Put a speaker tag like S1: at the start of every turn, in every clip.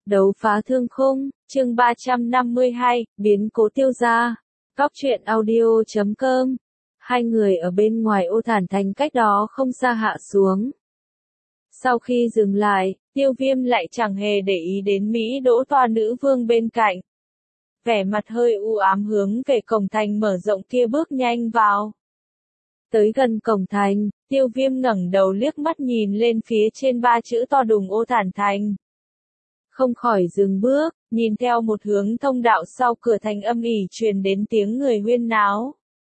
S1: Đấu phá thương khung, chương 352, biến cố Tiêu gia. Góc truyện audio.com. Hai người ở bên ngoài Ô Thản Thành cách đó không xa hạ xuống. Sau khi dừng lại, Tiêu Viêm lại chẳng hề để ý đến Mỹ Đỗ toa nữ vương bên cạnh. Vẻ mặt hơi u ám hướng về cổng thành mở rộng kia bước nhanh vào. Tới gần cổng thành, Tiêu Viêm ngẩng đầu liếc mắt nhìn lên phía trên ba chữ to đùng Ô Thản Thành. Không khỏi dừng bước, nhìn theo một hướng thông đạo sau cửa thành âm ỉ truyền đến tiếng người huyên náo.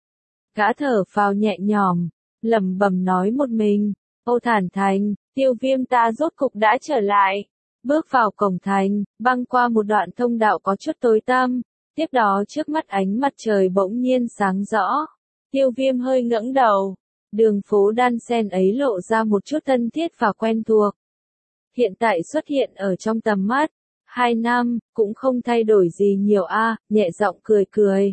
S1: Gã thở phào nhẹ nhõm, lẩm bẩm nói một mình, Ô Thản Thành, Tiêu Viêm ta rốt cục đã trở lại. Bước vào cổng thành, băng qua một đoạn thông đạo có chút tối tăm, tiếp đó trước mắt ánh mặt trời bỗng nhiên sáng rõ. Tiêu Viêm hơi ngẩng đầu, đường phố đan xen ấy lộ ra một chút thân thiết và quen thuộc. Hiện tại xuất hiện ở trong tầm mắt, 2 năm, cũng không thay đổi gì nhiều nhẹ giọng cười cười.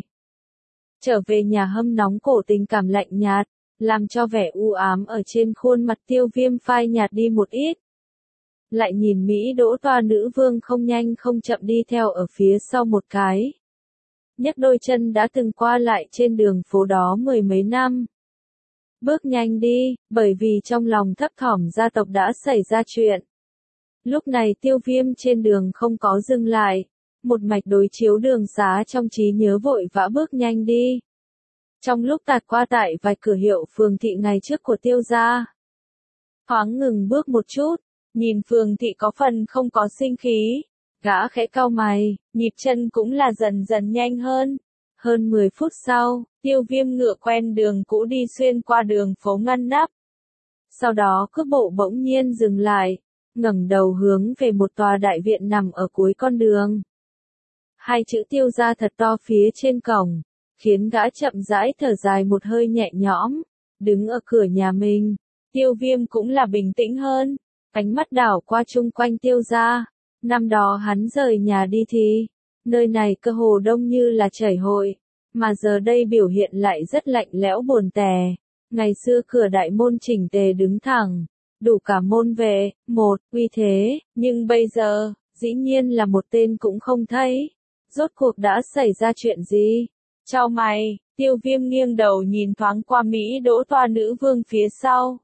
S1: Trở về nhà hâm nóng cổ tình cảm lạnh nhạt, làm cho vẻ u ám ở trên khuôn mặt Tiêu Viêm phai nhạt đi một ít. Lại nhìn Mỹ Đỗ toa nữ vương không nhanh không chậm đi theo ở phía sau một cái. Nhấc đôi chân đã từng qua lại trên đường phố đó 10 mấy năm. Bước nhanh đi, bởi vì trong lòng thấp thỏm gia tộc đã xảy ra chuyện. Lúc này Tiêu Viêm trên đường không có dừng lại, một mạch đối chiếu đường xá trong trí nhớ vội vã bước nhanh đi. Trong lúc tạt qua tại vài cửa hiệu phường thị ngày trước của Tiêu gia, thoáng ngừng bước một chút, nhìn phường thị có phần không có sinh khí, gã khẽ cau mày, nhịp chân cũng là dần dần nhanh hơn. Hơn 10 phút sau, Tiêu Viêm ngựa quen đường cũ đi xuyên qua đường phố ngăn nắp. Sau đó cước bộ bỗng nhiên dừng lại, ngẩng đầu hướng về một tòa đại viện nằm ở cuối con đường. Hai chữ Tiêu gia thật to phía trên cổng, khiến gã chậm rãi thở dài một hơi nhẹ nhõm, đứng ở cửa nhà mình. Tiêu Viêm cũng là bình tĩnh hơn, ánh mắt đảo qua chung quanh Tiêu gia. Năm đó hắn rời nhà đi thì, nơi này cơ hồ đông như là chảy hội, mà giờ đây biểu hiện lại rất lạnh lẽo buồn tẻ. Ngày xưa cửa đại môn chỉnh tề đứng thẳng, đủ cả môn vệ, uy thế, nhưng bây giờ, dĩ nhiên là một tên cũng không thấy. Rốt cuộc đã xảy ra chuyện gì? Chau mày, Tiêu Viêm nghiêng đầu nhìn thoáng qua Mỹ Đỗ toa nữ vương phía sau.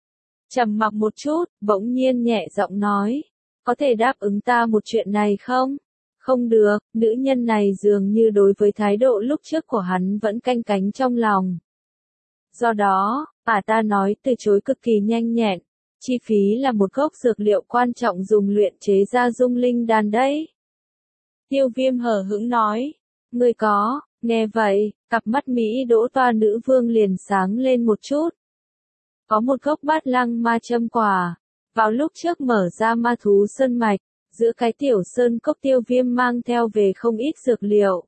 S1: Trầm mặc một chút, bỗng nhiên nhẹ giọng nói, có thể đáp ứng ta một chuyện này không? Không được, nữ nhân này dường như đối với thái độ lúc trước của hắn vẫn canh cánh trong lòng. Do đó, ta nói từ chối cực kỳ nhanh nhẹn, chi phí là một gốc dược liệu quan trọng dùng luyện chế ra dung linh đan đấy. Tiêu Viêm hờ hững nói, ngươi có, nghe vậy, cặp mắt Mỹ Đỗ toa nữ vương liền sáng lên một chút. Có một gốc bát lăng ma châm quả, vào lúc trước mở ra ma thú sơn mạch, giữa cái tiểu sơn cốc Tiêu Viêm mang theo về không ít dược liệu.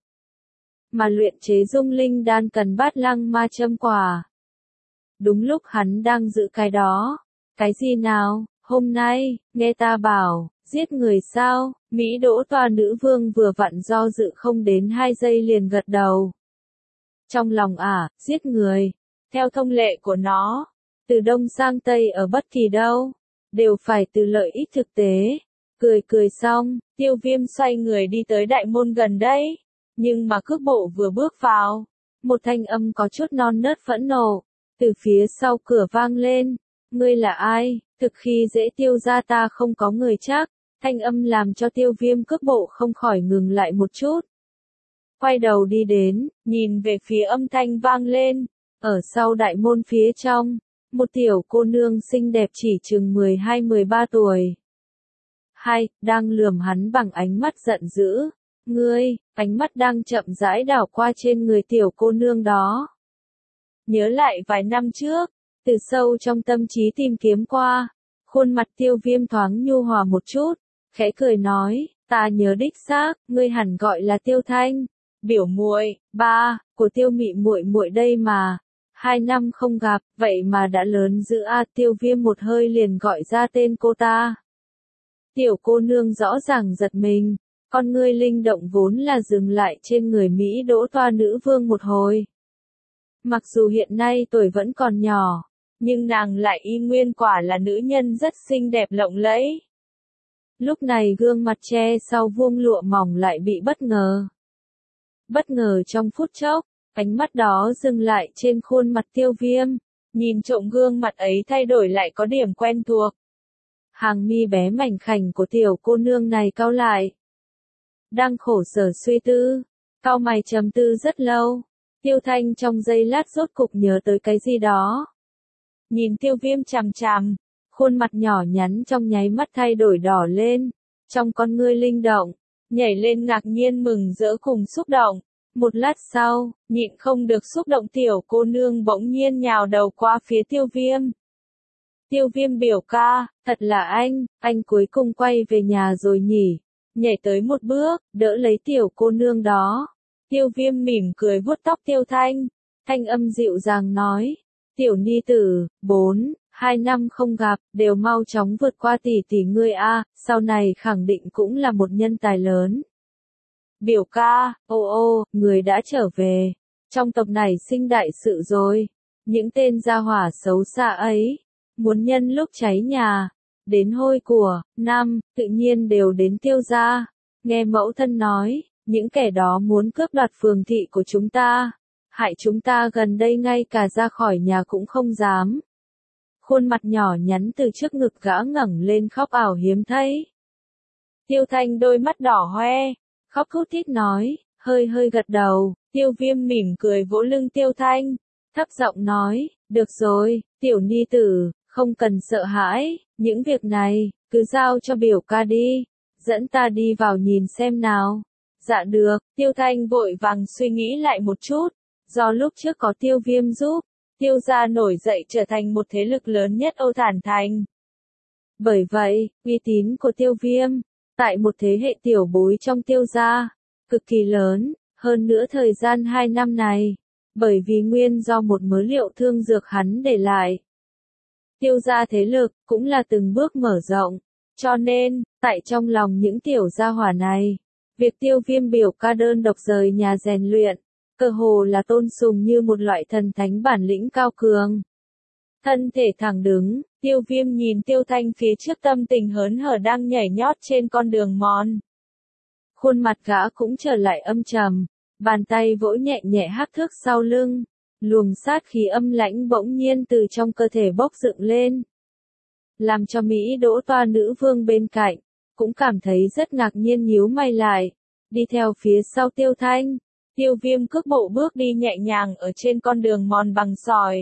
S1: Mà luyện chế dung linh đan cần bát lăng ma châm quả. Đúng lúc hắn đang giữ cái đó. Cái gì nào, hôm nay, nghe ta bảo, giết người sao? Mỹ Đỗ toa nữ vương vừa vặn do dự không đến 2 giây liền gật đầu. Trong lòng giết người, theo thông lệ của nó, từ đông sang tây ở bất kỳ đâu, đều phải từ lợi ích thực tế. Cười xong, Tiêu Viêm xoay người đi tới đại môn gần đấy, nhưng mà cước bộ vừa bước vào, một thanh âm có chút non nớt phẫn nộ, từ phía sau cửa vang lên, ngươi là ai, thực khi dễ Tiêu gia ta không có người chắc, thanh âm làm cho Tiêu Viêm cước bộ không khỏi ngừng lại một chút. Quay đầu đi đến, nhìn về phía âm thanh vang lên, ở sau đại môn phía trong, một tiểu cô nương xinh đẹp chỉ chừng 12-13 tuổi. Đang lườm hắn bằng ánh mắt giận dữ. Ngươi, ánh mắt đang chậm rãi đảo qua trên người tiểu cô nương đó. Nhớ lại vài năm trước, từ sâu trong tâm trí tìm kiếm qua, khuôn mặt Tiêu Viêm thoáng nhu hòa một chút, khẽ cười nói, ta nhớ đích xác, ngươi hẳn gọi là Tiêu Thanh, biểu muội, của Tiêu Mị muội muội đây mà. 2 năm không gặp, vậy mà đã lớn dữ Tiêu Viêm một hơi liền gọi ra tên cô ta. Tiểu cô nương rõ ràng giật mình, con ngươi linh động vốn là dừng lại trên người Mỹ Đỗ toa nữ vương một hồi. Mặc dù hiện nay tuổi vẫn còn nhỏ, nhưng nàng lại y nguyên quả là nữ nhân rất xinh đẹp lộng lẫy. Lúc này gương mặt che sau vuông lụa mỏng lại bị bất ngờ. Bất ngờ trong phút chốc, ánh mắt đó dừng lại trên khuôn mặt Tiêu Viêm, nhìn trộm gương mặt ấy thay đổi lại có điểm quen thuộc. Hàng mi bé mảnh khảnh của tiểu cô nương này cau lại. Đang khổ sở suy tư, cau mày trầm tư rất lâu, Tiêu Thanh trong giây lát rốt cục nhớ tới cái gì đó. Nhìn Tiêu Viêm chằm chằm, khuôn mặt nhỏ nhắn trong nháy mắt thay đổi đỏ lên, trong con ngươi linh động, nhảy lên ngạc nhiên mừng rỡ cùng xúc động. Một lát sau, nhịn không được xúc động tiểu cô nương bỗng nhiên nhào đầu qua phía Tiêu Viêm. Tiêu Viêm biểu ca, thật là anh cuối cùng quay về nhà rồi nhỉ, nhảy tới một bước, đỡ lấy tiểu cô nương đó. Tiêu Viêm mỉm cười vuốt tóc Tiêu Thanh, thanh âm dịu dàng nói, tiểu ni tử, 2 năm không gặp, đều mau chóng vượt qua tỷ tỷ ngươi a, sau này khẳng định cũng là một nhân tài lớn. Biểu ca, người đã trở về, trong tộc này sinh đại sự rồi, những tên gia hỏa xấu xa ấy, muốn nhân lúc cháy nhà, đến hôi của, năm, tự nhiên đều đến Tiêu gia. Nghe mẫu thân nói, những kẻ đó muốn cướp đoạt phường thị của chúng ta, hại chúng ta gần đây ngay cả ra khỏi nhà cũng không dám. Khuôn mặt nhỏ nhắn từ trước ngực gã ngẩng lên khóc ảo hiếm thấy. Tiêu Thanh đôi mắt đỏ hoe, khóc thút thít nói, hơi gật đầu. Tiêu Viêm mỉm cười vỗ lưng Tiêu Thanh, thấp giọng nói, được rồi, tiểu ni tử, không cần sợ hãi, những việc này, cứ giao cho biểu ca đi, dẫn ta đi vào nhìn xem nào. Dạ được, Tiêu Thanh vội vàng suy nghĩ lại một chút, do lúc trước có Tiêu Viêm giúp, Tiêu gia nổi dậy trở thành một thế lực lớn nhất Ô Thản Thành. Bởi vậy, uy tín của Tiêu Viêm, tại một thế hệ tiểu bối trong Tiêu gia, cực kỳ lớn, hơn nữa thời gian 2 năm này, bởi vì nguyên do một mớ liệu thương dược hắn để lại. Tiêu gia thế lực, cũng là từng bước mở rộng, cho nên, tại trong lòng những tiểu gia hỏa này, việc Tiêu Viêm biểu ca đơn độc rời nhà rèn luyện, cơ hồ là tôn sùng như một loại thần thánh bản lĩnh cao cường. Thân thể thẳng đứng, Tiêu Viêm nhìn Tiêu Thanh phía trước tâm tình hớn hở đang nhảy nhót trên con đường mòn. Khuôn mặt gã cũng trở lại âm trầm, bàn tay vỗ nhẹ nhẹ hắc thước sau lưng, luồng sát khí âm lãnh bỗng nhiên từ trong cơ thể bốc dựng lên. Làm cho Mỹ Đỗ Toa nữ vương bên cạnh, cũng cảm thấy rất ngạc nhiên nhíu mày lại, đi theo phía sau Tiêu Thanh. Tiêu Viêm cước bộ bước đi nhẹ nhàng ở trên con đường mòn bằng sỏi.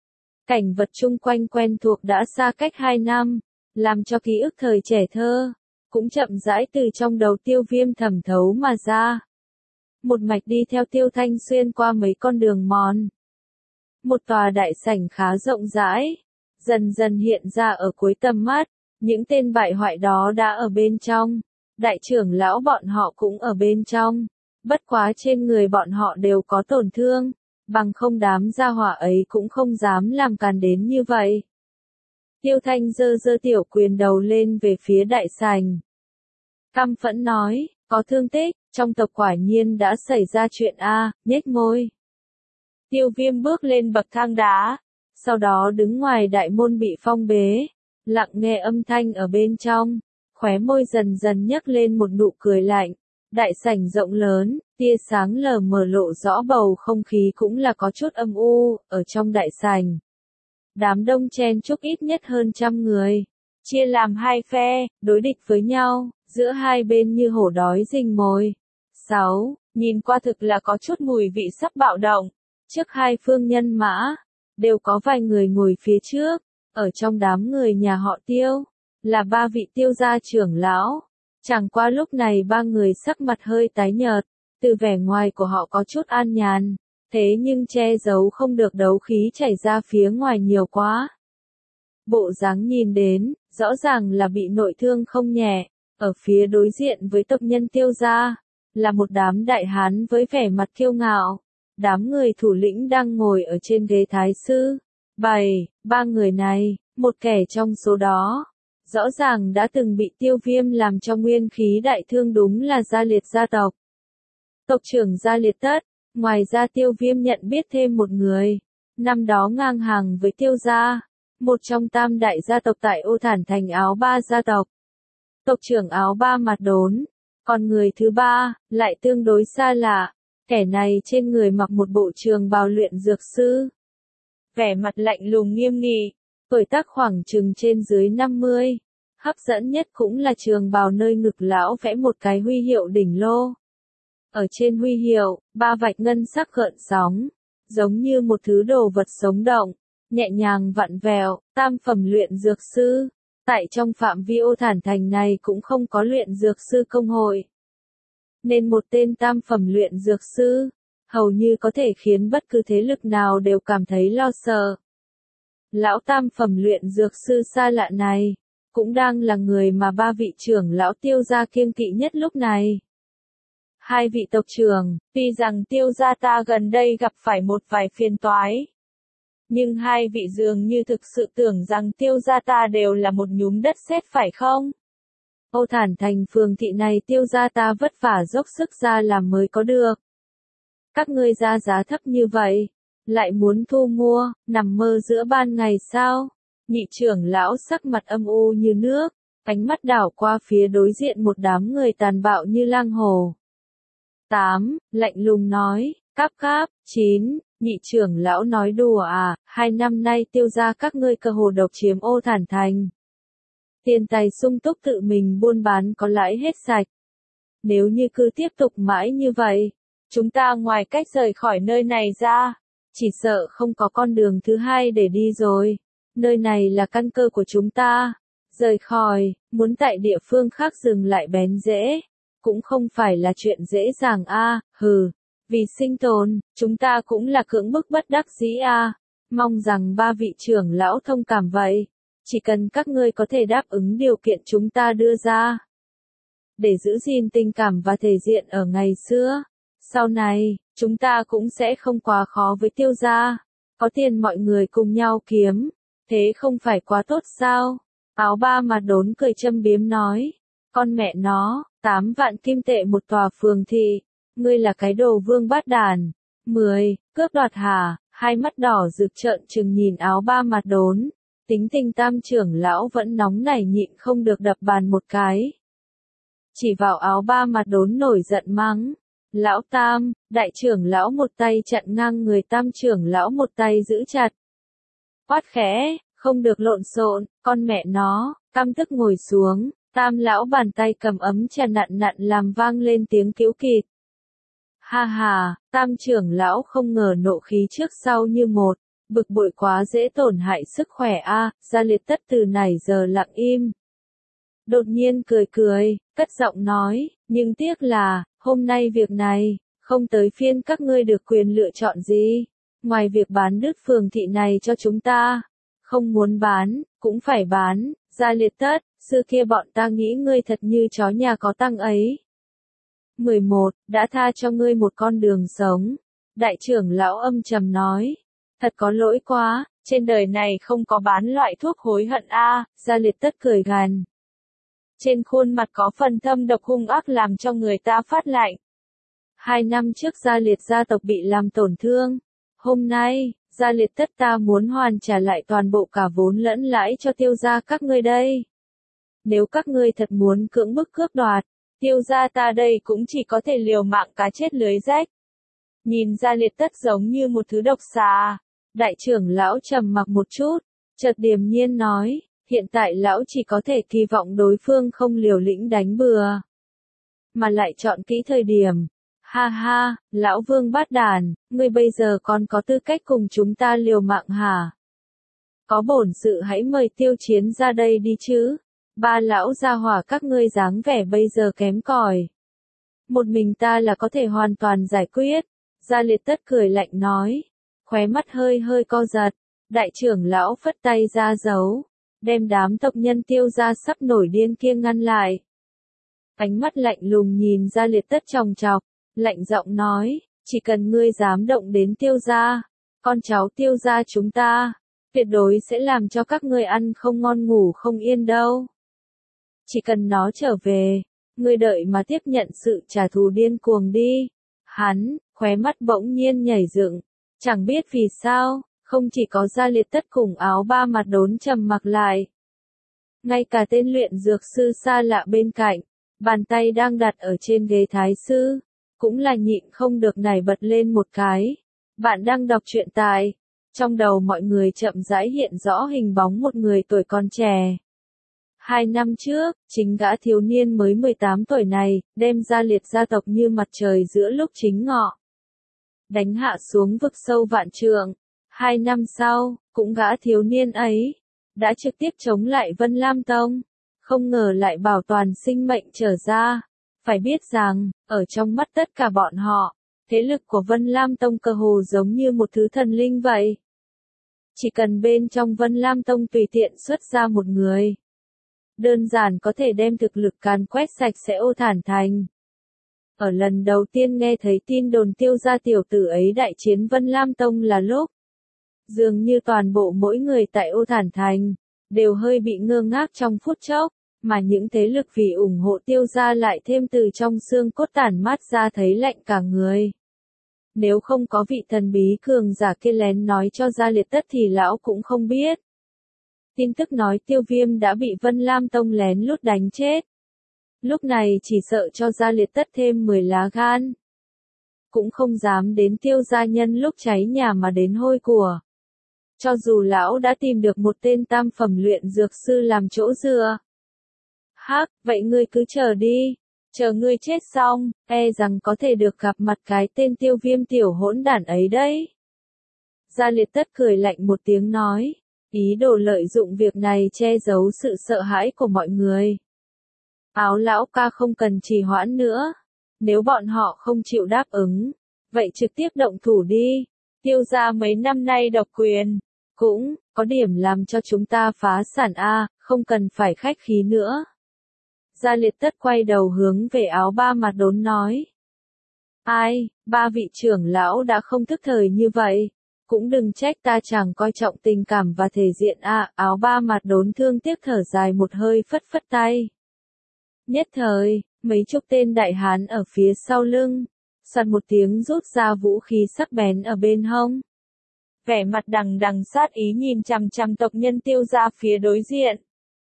S1: Cảnh vật chung quanh quen thuộc đã xa cách 2 năm, làm cho ký ức thời trẻ thơ, cũng chậm rãi từ trong đầu Tiêu Viêm thẩm thấu mà ra. Một mạch đi theo Tiêu Thanh xuyên qua mấy con đường mòn. Một tòa đại sảnh khá rộng rãi, dần dần hiện ra ở cuối tầm mắt, những tên bại hoại đó đã ở bên trong, đại trưởng lão bọn họ cũng ở bên trong. Bất quá trên người bọn họ đều có tổn thương, bằng không đám gia hỏa ấy cũng không dám làm càn đến như vậy. Tiêu Thanh giơ tiểu quyền đầu lên về phía đại sảnh. Căm phẫn nói, có thương tích, trong tộc quả nhiên đã xảy ra chuyện nhếch môi. Tiêu Viêm bước lên bậc thang đá, sau đó đứng ngoài đại môn bị phong bế, lặng nghe âm thanh ở bên trong, khóe môi dần dần nhấc lên một nụ cười lạnh. Đại sảnh rộng lớn, tia sáng lờ mờ lộ rõ bầu không khí cũng là có chút âm u, ở trong đại sảnh. Đám đông chen chúc ít nhất hơn 100 người, chia làm 2 phe, đối địch với nhau, giữa hai bên như hổ đói rình mồi. 6. Nhìn qua thực là có chút mùi vị sắp bạo động, trước hai phương nhân mã, đều có vài người ngồi phía trước, ở trong đám người nhà họ Tiêu, là 3 vị Tiêu gia trưởng lão. Chẳng qua lúc này 3 người sắc mặt hơi tái nhợt, từ vẻ ngoài của họ có chút an nhàn, thế nhưng che giấu không được đấu khí chảy ra phía ngoài nhiều quá. Bộ dáng nhìn đến, rõ ràng là bị nội thương không nhẹ, ở phía đối diện với tộc nhân Tiêu gia, là một đám đại hán với vẻ mặt kiêu ngạo, đám người thủ lĩnh đang ngồi ở trên ghế thái sư. 3 người này, một kẻ trong số đó. Rõ ràng đã từng bị Tiêu Viêm làm cho nguyên khí đại thương đúng là Gia Liệt gia tộc. Tộc trưởng Gia Liệt Tất, ngoài ra Tiêu Viêm nhận biết thêm một người, năm đó ngang hàng với Tiêu gia, một trong tam đại gia tộc tại Ô Thản Thành Áo Ba gia tộc. Tộc trưởng áo ba mặt đốn. Còn người thứ ba, lại tương đối xa lạ. Kẻ này trên người mặc một bộ trường bào luyện dược sư. Vẻ mặt lạnh lùng nghiêm nghị, tuổi tác khoảng chừng trên dưới 50. Hấp dẫn nhất cũng là trường bào nơi ngực lão vẽ một cái huy hiệu đỉnh lô. Ở trên huy hiệu, 3 vạch ngân sắc gợn sóng, giống như một thứ đồ vật sống động, nhẹ nhàng vặn vẹo, tam phẩm luyện dược sư. Tại trong phạm vi Ô Thản Thành này cũng không có luyện dược sư công hội. Nên một tên tam phẩm luyện dược sư, hầu như có thể khiến bất cứ thế lực nào đều cảm thấy lo sợ. Lão tam phẩm luyện dược sư xa lạ này, cũng đang là người mà 3 vị trưởng lão Tiêu gia kiêng kỵ nhất lúc này. 2 vị tộc trưởng, tuy rằng Tiêu gia ta gần đây gặp phải một vài phiền toái, nhưng 2 vị dường như thực sự tưởng rằng Tiêu gia ta đều là một nhúm đất sét phải không? Ô Thản Thành phường thị này Tiêu gia ta vất vả dốc sức ra làm mới có được. Các ngươi ra giá thấp như vậy, lại muốn thu mua, nằm mơ giữa ban ngày sao? Nhị trưởng lão sắc mặt âm u như nước, ánh mắt đảo qua phía đối diện một đám người tàn bạo như lang hồ. 8, lạnh lùng nói, cáp cáp, 9, nhị trưởng lão nói đùa à, 2 năm nay Tiêu gia các ngươi cơ hồ độc chiếm Ô Thản Thành. Tiền tài sung túc tự mình buôn bán có lãi hết sạch. Nếu như cứ tiếp tục mãi như vậy, chúng ta ngoài cách rời khỏi nơi này ra, chỉ sợ không có con đường thứ hai để đi rồi. Nơi này là căn cơ của chúng ta. Rời khỏi, muốn tại địa phương khác dừng lại bén rễ, cũng không phải là chuyện dễ dàng a. Hừ, vì sinh tồn, chúng ta cũng là cưỡng bức bất đắc dĩ a. Mong rằng 3 vị trưởng lão thông cảm vậy. Chỉ cần các ngươi có thể đáp ứng điều kiện chúng ta đưa ra, để giữ gìn tình cảm và thể diện ở ngày xưa, sau này, chúng ta cũng sẽ không quá khó với Tiêu gia. Có tiền mọi người cùng nhau kiếm, thế không phải quá tốt sao? Áo ba mặt đốn cười châm biếm nói, con mẹ nó, 8 vạn kim tệ một tòa phường thị, ngươi là cái đồ vương bát đàn. 10, cướp đoạt hả? Hai mắt đỏ rực trợn trừng nhìn áo ba mặt đốn. Tính tình tam trưởng lão vẫn nóng nảy nhịn không được đập bàn một cái. Chỉ vào áo ba mặt đốn nổi giận mắng. Lão tam, đại trưởng lão một tay chặn ngang người tam trưởng lão một tay giữ chặt. Quát khẽ, không được lộn xộn, con mẹ nó, căm tức ngồi xuống, tam lão bàn tay cầm ấm trà nặn nặn làm vang lên tiếng kíu kịt. Ha ha, tam trưởng lão không ngờ nộ khí trước sau như một. Bực bội quá dễ tổn hại sức khỏe a. Gia Liệt Tất từ nãy giờ lặng im. Đột nhiên cười cười, cất giọng nói, nhưng tiếc là, hôm nay việc này, không tới phiên các ngươi được quyền lựa chọn gì. Ngoài việc bán đứt phường thị này cho chúng ta, không muốn bán, cũng phải bán. Gia Liệt Tất, xưa kia bọn ta nghĩ ngươi thật như chó nhà có tăng ấy. 11, đã tha cho ngươi một con đường sống. Đại trưởng lão âm trầm nói. Thật có lỗi quá, trên đời này không có bán loại thuốc hối hận a. Gia Liệt Tất cười gằn. Trên khuôn mặt có phần thâm độc hung ác làm cho người ta phát lạnh. 2 năm trước Gia Liệt gia tộc bị làm tổn thương. Hôm nay, Gia Liệt Tất ta muốn hoàn trả lại toàn bộ cả vốn lẫn lãi cho Tiêu gia các ngươi đây. Nếu các ngươi thật muốn cưỡng bức cướp đoạt, Tiêu gia ta đây cũng chỉ có thể liều mạng cá chết lưới rách. Nhìn Gia Liệt Tất giống như một thứ độc xà. Đại trưởng lão trầm mặc một chút, chợt điềm nhiên nói, hiện tại lão chỉ có thể kỳ vọng đối phương không liều lĩnh đánh bừa, mà lại chọn kỹ thời điểm. Ha ha, lão vương bát đàn, ngươi bây giờ còn có tư cách cùng chúng ta liều mạng hả? Có bổn sự hãy mời Tiêu Chiến ra đây đi chứ. 3 lão gia hỏa các ngươi dáng vẻ bây giờ kém cỏi. Một mình ta là có thể hoàn toàn giải quyết. Gia Liệt Tất cười lạnh nói. Khóe mắt hơi hơi co giật, đại trưởng lão phất tay ra dấu, đem đám tộc nhân Tiêu gia sắp nổi điên kia ngăn lại. Ánh mắt lạnh lùng nhìn Gia Liệt Tất chòng chọc, lạnh giọng nói, chỉ cần ngươi dám động đến Tiêu gia, con cháu Tiêu gia chúng ta, tuyệt đối sẽ làm cho các ngươi ăn không ngon ngủ không yên đâu. Chỉ cần nó trở về, ngươi đợi mà tiếp nhận sự trả thù điên cuồng đi. Hắn, khóe mắt bỗng nhiên nhảy dựng. Chẳng biết vì sao, không chỉ có Gia Liệt Tất cùng áo ba mặt đốn trầm mặc lại. Ngay cả tên luyện dược sư xa lạ bên cạnh, bàn tay đang đặt ở trên ghế thái sư, cũng là nhịn không được nảy bật lên một cái. Bạn đang đọc truyện tại, trong đầu mọi người chậm rãi hiện rõ hình bóng một người tuổi còn trẻ. 2 năm trước, chính gã thiếu niên mới 18 tuổi này, đem Gia Liệt gia tộc như mặt trời giữa lúc chính ngọ. Đánh hạ xuống vực sâu vạn trượng. 2 năm sau, cũng gã thiếu niên ấy, đã trực tiếp chống lại Vân Lam Tông. Không ngờ lại bảo toàn sinh mệnh trở ra. Phải biết rằng, ở trong mắt tất cả bọn họ, thế lực của Vân Lam Tông cơ hồ giống như một thứ thần linh vậy. Chỉ cần bên trong Vân Lam Tông tùy tiện xuất ra một người, đơn giản có thể đem thực lực càn quét sạch sẽ Ô Thản Thành. Ở lần đầu tiên nghe thấy tin đồn Tiêu gia tiểu tử ấy đại chiến Vân Lam Tông là lúc, dường như toàn bộ mỗi người tại Ô Thản Thành, đều hơi bị ngơ ngác trong phút chốc, mà những thế lực vì ủng hộ Tiêu gia lại thêm từ trong xương cốt tản mát ra thấy lạnh cả người. Nếu không có vị thần bí cường giả kia lén nói cho Gia Liệt tất thì lão cũng không biết. Tin tức nói Tiêu Viêm đã bị Vân Lam Tông lén lút đánh chết. Lúc này chỉ sợ cho Gia Liệt tất thêm 10 lá gan. Cũng không dám đến Tiêu gia nhân lúc cháy nhà mà đến hôi của. Cho dù lão đã tìm được một tên tam phẩm luyện dược sư làm chỗ dựa. Hắc, vậy ngươi cứ chờ đi. Chờ ngươi chết xong, e rằng có thể được gặp mặt cái tên Tiêu Viêm tiểu hỗn đản ấy đấy. Gia Liệt tất cười lạnh một tiếng nói. Ý đồ lợi dụng việc này che giấu sự sợ hãi của mọi người. Áo lão ca không cần trì hoãn nữa. Nếu bọn họ không chịu đáp ứng, vậy trực tiếp động thủ đi. Tiêu gia mấy năm nay độc quyền, cũng có điểm làm cho chúng ta phá sản a, không cần phải khách khí nữa. Gia Liệt tất quay đầu hướng về Áo Ba Mặt Đốn nói. Ai, ba vị trưởng lão đã không thức thời như vậy. Cũng đừng trách ta chẳng coi trọng tình cảm và thể diện a. Áo Ba Mặt Đốn thương tiếc thở dài một hơi phất phất tay. Nhất thời, mấy chục tên đại hán ở phía sau lưng, soạt một tiếng rút ra vũ khí sắc bén ở bên hông. Vẻ mặt đằng đằng sát ý nhìn chằm chằm tộc nhân Tiêu gia phía đối diện.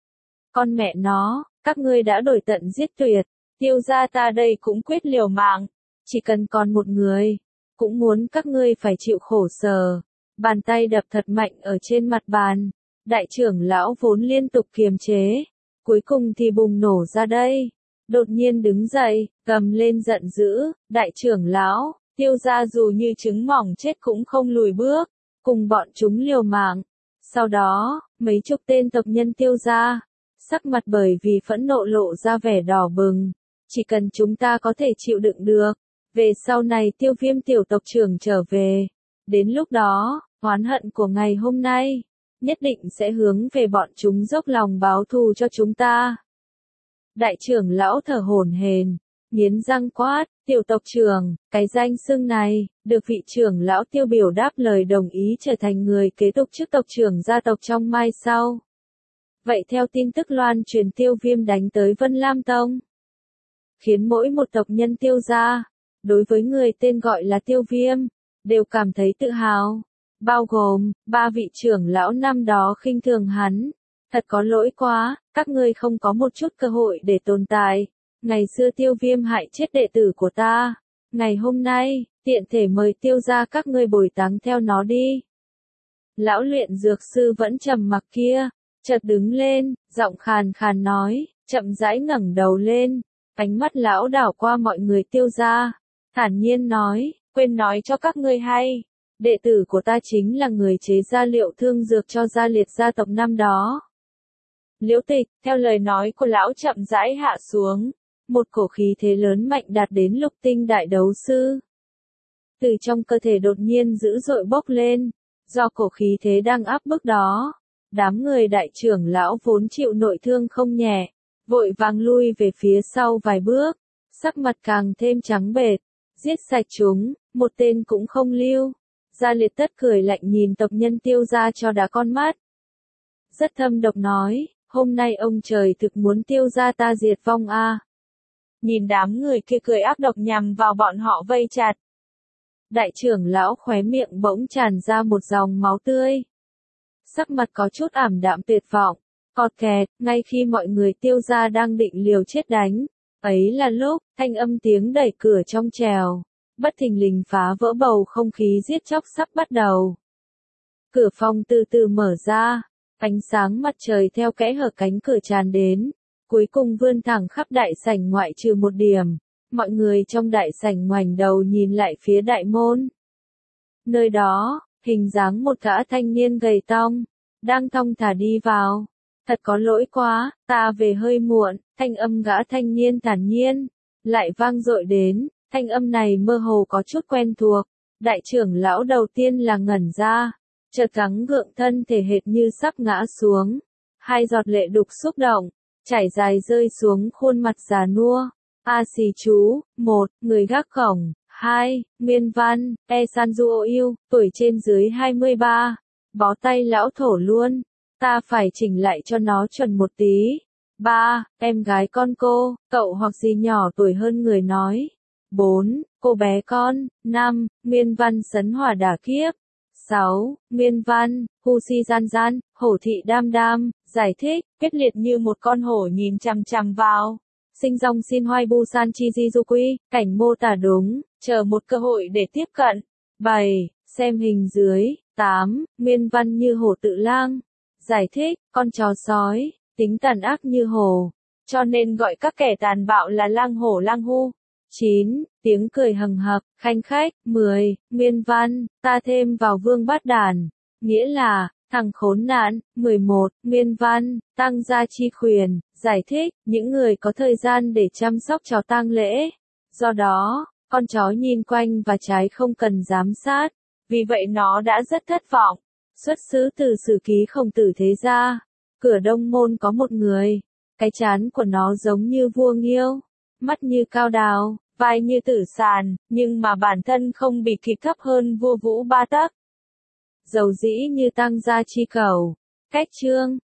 S1: Con mẹ nó, các ngươi đã đổi tận giết tuyệt, Tiêu gia ta đây cũng quyết liều mạng, chỉ cần còn một người, cũng muốn các ngươi phải chịu khổ sở. Bàn tay đập thật mạnh ở trên mặt bàn, đại trưởng lão vốn liên tục kiềm chế, cuối cùng thì bùng nổ ra đây. Đột nhiên đứng dậy, gầm lên giận dữ, đại trưởng lão, Tiêu gia dù như trứng mỏng chết cũng không lùi bước, cùng bọn chúng liều mạng. Sau đó, mấy chục tên tộc nhân Tiêu gia, sắc mặt bởi vì phẫn nộ lộ ra vẻ đỏ bừng. Chỉ cần chúng ta có thể chịu đựng được, về sau này Tiêu Viêm tiểu tộc trưởng trở về. Đến lúc đó, oán hận của ngày hôm nay, nhất định sẽ hướng về bọn chúng dốc lòng báo thù cho chúng ta. Đại trưởng lão thở hổn hển, nghiến răng quát, tiểu tộc trưởng, cái danh xưng này, được vị trưởng lão Tiêu biểu đáp lời đồng ý trở thành người kế tục chức tộc trưởng gia tộc trong mai sau. Vậy theo tin tức loan truyền Tiêu Viêm đánh tới Vân Lam Tông, khiến mỗi một tộc nhân Tiêu gia, đối với người tên gọi là Tiêu Viêm, đều cảm thấy tự hào, bao gồm, ba vị trưởng lão năm đó khinh thường hắn. Thật có lỗi quá, các ngươi không có một chút cơ hội để tồn tại. Ngày xưa Tiêu Viêm hại chết đệ tử của ta. Ngày hôm nay, tiện thể mời Tiêu gia các ngươi bồi táng theo nó đi. Lão luyện dược sư vẫn trầm mặc kia, chợt đứng lên, giọng khàn khàn nói, chậm rãi ngẩng đầu lên, ánh mắt lão đảo qua mọi người Tiêu gia, thản nhiên nói, quên nói cho các ngươi hay, đệ tử của ta chính là người chế ra liệu thương dược cho Gia Liệt gia tộc năm đó. Liễu Tịch, theo lời nói của lão chậm rãi hạ xuống, một cổ khí thế lớn mạnh đạt đến lục tinh đại đấu sư. Từ trong cơ thể đột nhiên dữ dội bốc lên, do cổ khí thế đang áp bức đó, đám người đại trưởng lão vốn chịu nội thương không nhẹ, vội vàng lui về phía sau vài bước, sắc mặt càng thêm trắng bệch, giết sạch chúng, một tên cũng không lưu. Gia Liệt tất cười lạnh nhìn tộc nhân Tiêu gia cho đã con mắt. Rất thâm độc nói, hôm nay ông trời thực muốn Tiêu gia ta diệt vong a. Nhìn đám người kia cười ác độc nhằm vào bọn họ vây chặt. Đại trưởng lão khóe miệng bỗng tràn ra một dòng máu tươi. Sắc mặt có chút ảm đạm tuyệt vọng, Cọt kẹt, ngay khi mọi người Tiêu gia đang định liều chết đánh. Ấy là lúc, thanh âm tiếng đẩy cửa trong trèo. Bất thình lình phá vỡ bầu không khí giết chóc sắp bắt đầu. Cửa phòng từ từ mở ra. Ánh sáng mặt trời theo kẽ hở cánh cửa tràn đến. Cuối cùng vươn thẳng khắp đại sảnh ngoại trừ một điểm. Mọi người trong đại sảnh ngoảnh đầu nhìn lại phía đại môn. Nơi đó, hình dáng một gã thanh niên gầy tong, đang thong thả đi vào. Thật có lỗi quá, ta về hơi muộn, thanh âm gã thanh niên thản nhiên, lại vang dội đến, thanh âm này mơ hồ có chút quen thuộc. Đại trưởng lão đầu tiên là ngẩn ra, chợt gắng gượng thân thể hệt như sắp ngã xuống. Hai giọt lệ đục xúc động, chảy dài rơi xuống khuôn mặt già nua. A xì chú, 1, người gác cổng, 2, Miên Văn, Sanju yêu, tuổi trên dưới 23, bó tay lão thổ luôn, ta phải chỉnh lại cho nó chuẩn một tí. 3, em gái con cô, cậu hoặc gì nhỏ tuổi hơn người nói. 4, cô bé con. 5, Miên Văn sấn hỏa đả kiếp. 6, Miên Văn, Hu Si Gian Gian, Hổ Thị Đam Đam, giải thích, quyết liệt như một con hổ nhìn chằm chằm vào. Sinh dòng xin hoai bu san chi di du quy, cảnh mô tả đúng, chờ một cơ hội để tiếp cận. 7. Xem hình dưới. 8. Miên Văn như hổ tự lang. Giải thích, con chó sói, tính tàn ác như hổ, cho nên gọi các kẻ tàn bạo là lang hổ lang hu. 9. Tiếng cười hằng hập, khanh khách. 10. Miên Văn, ta thêm vào vương bát đàn, nghĩa là, thằng khốn nạn. 11. Miên Văn, tăng gia chi khuyền, giải thích, những người có thời gian để chăm sóc chó tang lễ. Do đó, con chó nhìn quanh và trái không cần giám sát, vì vậy nó đã rất thất vọng. Xuất xứ từ Sử ký Khổng Tử thế gia. Cửa đông môn có một người, cái trán của nó giống như vua nghiêu, mắt như cao đào, vai như tử sàn, nhưng mà bản thân không bị kịp thấp hơn vua Vũ Ba Tấc. Dầu dĩ như tăng gia chi cầu. Cách chương